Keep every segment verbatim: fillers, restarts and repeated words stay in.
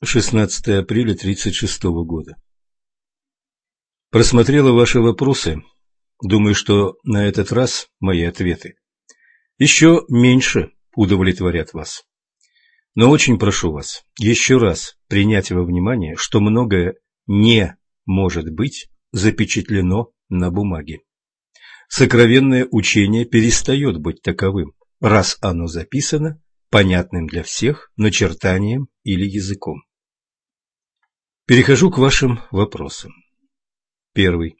шестнадцатое апреля тридцать шестого года. Просмотрела ваши вопросы. Думаю, что на этот раз мои ответы еще меньше удовлетворят вас. Но очень прошу вас еще раз принять во внимание, что многое не может быть запечатлено на бумаге. Сокровенное учение перестает быть таковым, раз оно записано понятным для всех начертанием или языком. Перехожу к вашим вопросам. Первый.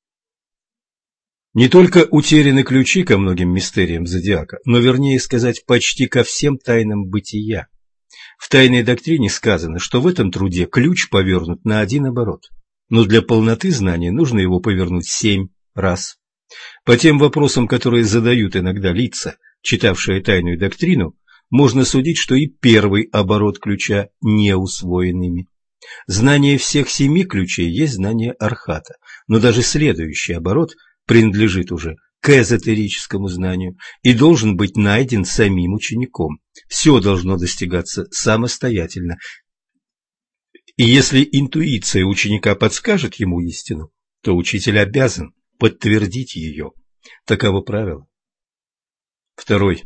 Не только утеряны ключи ко многим мистериям зодиака, но, вернее сказать, почти ко всем тайнам бытия. В тайной доктрине сказано, что в этом труде ключ повернут на один оборот, но для полноты знания нужно его повернуть семь раз. По тем вопросам, которые задают иногда лица, читавшие тайную доктрину, можно судить, что и первый оборот ключа не усвоен ими. Знание всех семи ключей есть знание архата, но даже следующий оборот принадлежит уже к эзотерическому знанию и должен быть найден самим учеником. Все должно достигаться самостоятельно. И если интуиция ученика подскажет ему истину, то учитель обязан подтвердить ее. Таково правило. Второй.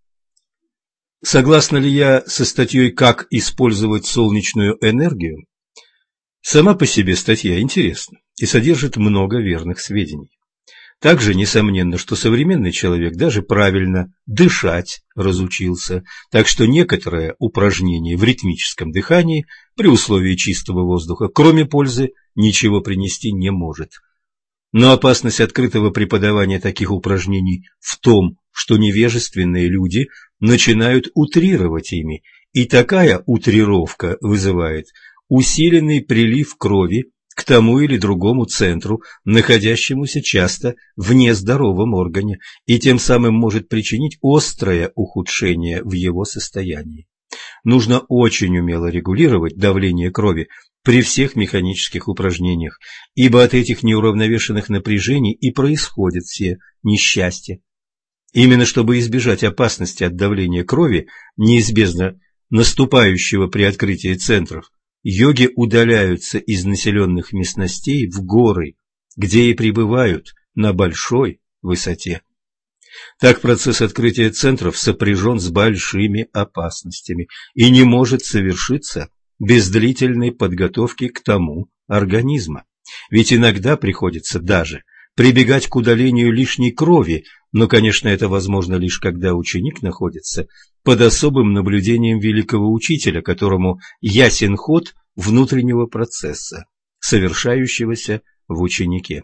Согласна ли я со статьей «Как использовать солнечную энергию»? Сама по себе статья интересна и содержит много верных сведений. Также несомненно, что современный человек даже правильно дышать разучился, так что некоторые упражнения в ритмическом дыхании при условии чистого воздуха, кроме пользы, ничего принести не может. Но опасность открытого преподавания таких упражнений в том, что невежественные люди начинают утрировать ими, и такая утрировка вызывает усиленный прилив крови к тому или другому центру, находящемуся часто в нездоровом органе, и тем самым может причинить острое ухудшение в его состоянии. Нужно очень умело регулировать давление крови при всех механических упражнениях, ибо от этих неуравновешенных напряжений и происходят все несчастья. Именно чтобы избежать опасности от давления крови, неизбежно наступающего при открытии центров, йоги удаляются из населенных местностей в горы, где и пребывают на большой высоте. Так процесс открытия центров сопряжен с большими опасностями и не может совершиться без длительной подготовки к тому организма. Ведь иногда приходится даже прибегать к удалению лишней крови, но, конечно, это возможно лишь когда ученик находится под особым наблюдением великого учителя, которому ясен ход внутреннего процесса, совершающегося в ученике.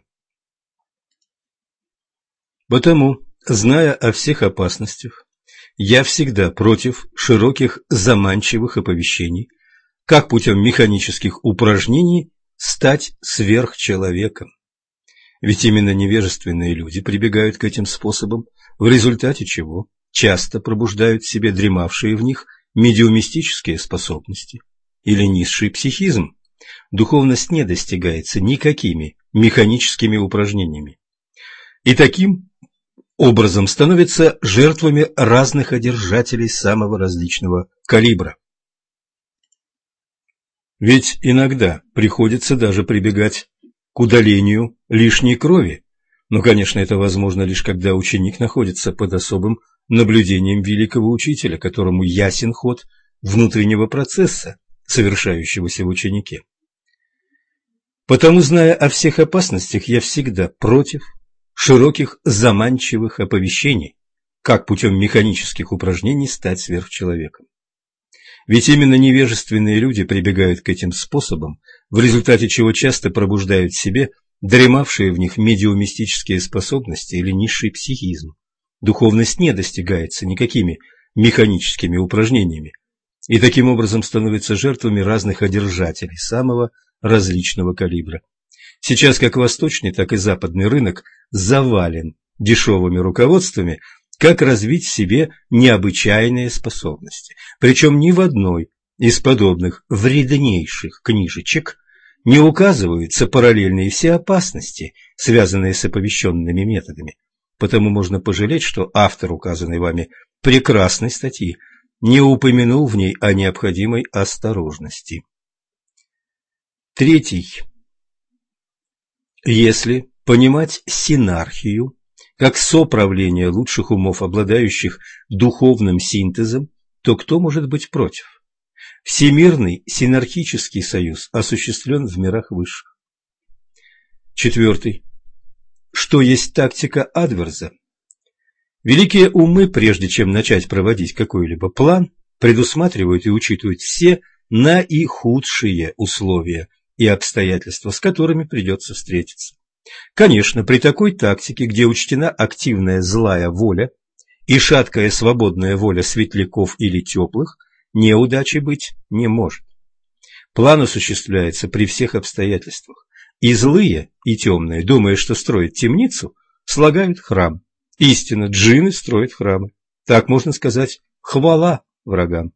Потому, зная о всех опасностях, я всегда против широких заманчивых оповещений, как путем механических упражнений стать сверхчеловеком. Ведь именно невежественные люди прибегают к этим способам, в результате чего часто пробуждают в себе дремавшие в них медиумистические способности или низший психизм. Духовность не достигается никакими механическими упражнениями. И таким образом становятся жертвами разных одержателей самого различного калибра. Ведь иногда приходится даже прибегать к удалению лишней крови, но, конечно, это возможно лишь когда ученик находится под особым наблюдением великого учителя, которому ясен ход внутреннего процесса, совершающегося в ученике. Потому, зная о всех опасностях, я всегда против широких заманчивых оповещений, как путем механических упражнений стать сверхчеловеком. Ведь именно невежественные люди прибегают к этим способам, в результате чего часто пробуждают в себе дремавшие в них медиумистические способности или низший психизм. Духовность не достигается никакими механическими упражнениями, и таким образом становятся жертвами разных одержателей самого различного калибра. Сейчас как восточный, так и западный рынок завален дешевыми руководствами, как развить в себе необычайные способности. Причем ни в одной из подобных вреднейших книжечек не указываются параллельные все опасности, связанные с оповещенными методами. Потому можно пожалеть, что автор указанной вами прекрасной статьи не упомянул в ней о необходимой осторожности. Третий. Если понимать синархию как соправление лучших умов, обладающих духовным синтезом, то кто может быть против? Всемирный синархический союз осуществлен в мирах высших. Четвертый. Что есть тактика Адверза? Великие умы, прежде чем начать проводить какой-либо план, предусматривают и учитывают все наихудшие условия и обстоятельства, с которыми придется встретиться. Конечно, при такой тактике, где учтена активная злая воля и шаткая свободная воля светляков или теплых, неудачи быть не может. План осуществляется при всех обстоятельствах, и злые, и темные, думая, что строят темницу, слагают храм. Истинно, джинны строят храмы. Так можно сказать, хвала врагам.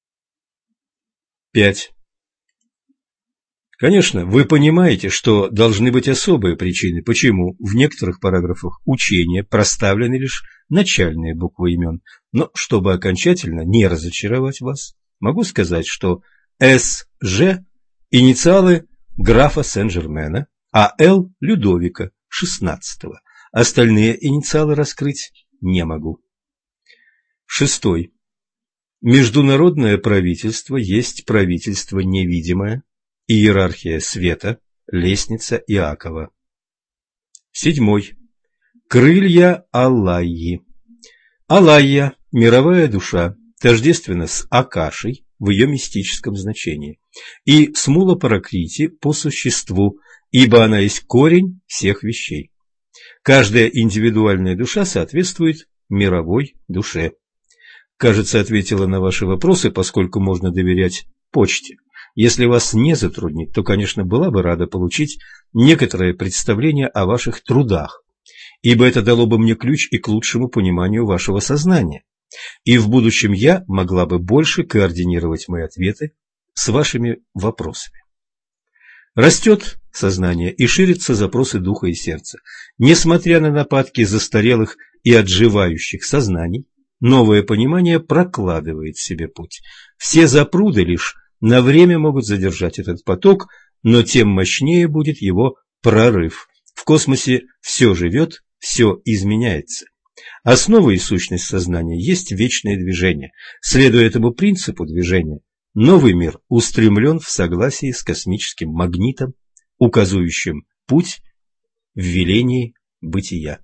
Пять. Конечно, вы понимаете, что должны быть особые причины, почему в некоторых параграфах учения проставлены лишь начальные буквы имен, но чтобы окончательно не разочаровать вас, могу сказать, что С Ж – инициалы графа Сен-Жермена, а Л – Людовика шестнадцатого. Остальные инициалы раскрыть не могу. Шестой. Международное правительство есть правительство невидимое, иерархия света, лестница Иакова. Седьмой. Крылья Аллайи. Аллайя – мировая душа, тождественна с Акашей в ее мистическом значении, и с Мула-Паракрити по существу, ибо она есть корень всех вещей. Каждая индивидуальная душа соответствует мировой душе. Кажется, ответила на ваши вопросы, поскольку можно доверять почте. Если вас не затруднит, то, конечно, была бы рада получить некоторое представление о ваших трудах, ибо это дало бы мне ключ и к лучшему пониманию вашего сознания, и в будущем я могла бы больше координировать мои ответы с вашими вопросами. Растет сознание и ширятся запросы духа и сердца. Несмотря на нападки застарелых и отживающих сознаний, новое понимание прокладывает себе путь. Все запруды лишь на время могут задержать этот поток, но тем мощнее будет его прорыв. В космосе все живет, все изменяется. Основа и сущность сознания есть вечное движение. Следуя этому принципу движения, новый мир устремлен в согласии с космическим магнитом, указывающим путь в велении бытия.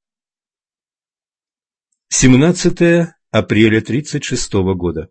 семнадцатое апреля тридцать шестого года.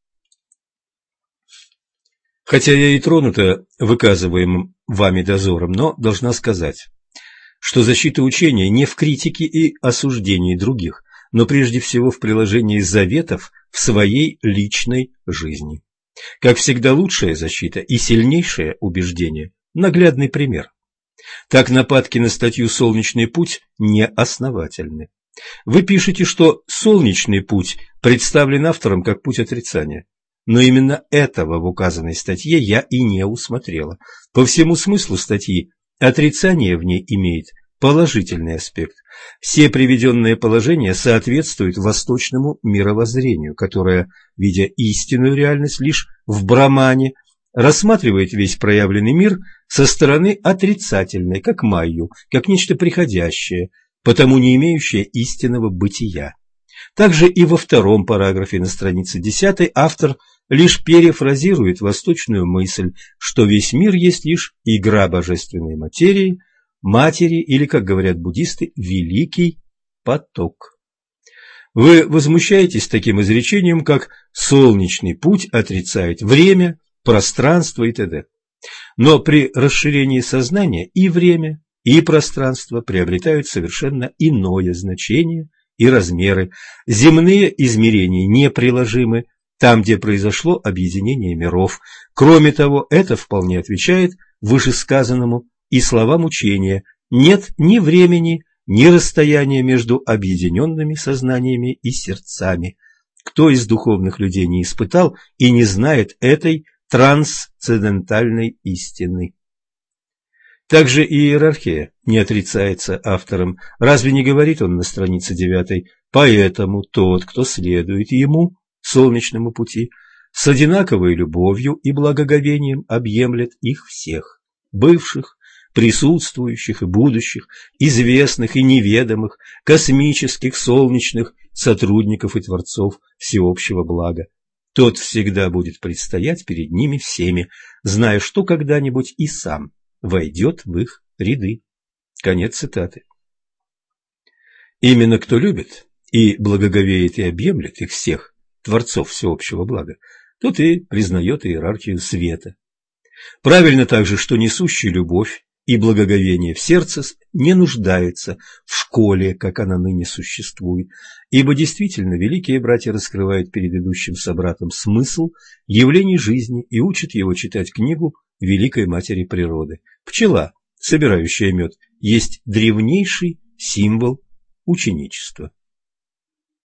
Хотя я и тронута выказываемым вами дозором, но должна сказать, что защита учения не в критике и осуждении других, но прежде всего в приложении заветов в своей личной жизни. Как всегда, лучшая защита и сильнейшее убеждение – наглядный пример. Так нападки на статью «Солнечный путь» неосновательны. Вы пишете, что «Солнечный путь» представлен автором как путь отрицания. Но именно этого в указанной статье я и не усмотрела. По всему смыслу статьи отрицание в ней имеет положительный аспект. Все приведенные положения соответствуют восточному мировоззрению, которое, видя истинную реальность лишь в Брамане, рассматривает весь проявленный мир со стороны отрицательной, как майю, как нечто приходящее, потому не имеющее истинного бытия. Также и во втором параграфе на странице десятой автор лишь перефразирует восточную мысль, что весь мир есть лишь игра божественной материи, матери или, как говорят буддисты, великий поток. Вы возмущаетесь таким изречением, как «солнечный путь отрицает время, пространство» и т.д. Но при расширении сознания и время, и пространство приобретают совершенно иное значение и размеры. Земные измерения неприложимы там, где произошло объединение миров. Кроме того, это вполне отвечает вышесказанному и словам учения: нет ни времени, ни расстояния между объединенными сознаниями и сердцами. Кто из духовных людей не испытал и не знает этой трансцендентальной истины? Также и иерархия не отрицается автором. Разве не говорит он на странице девятой: «Поэтому тот, кто следует ему, солнечному пути, с одинаковой любовью и благоговением объемлет их всех, бывших, присутствующих и будущих, известных и неведомых, космических, солнечных, сотрудников и творцов всеобщего блага. Тот всегда будет предстоять перед ними всеми, зная, что когда-нибудь и сам войдет в их ряды. Конец цитаты. Именно кто любит и благоговеет и объемлет их всех, творцов всеобщего блага, тот и признает иерархию света. Правильно также, что несущий любовь и благоговение в сердце не нуждается в школе, как она ныне существует, ибо действительно великие братья раскрывают перед идущим собратом смысл явлений жизни и учат его читать книгу Великой Матери Природы. Пчела, собирающая мед, есть древнейший символ ученичества.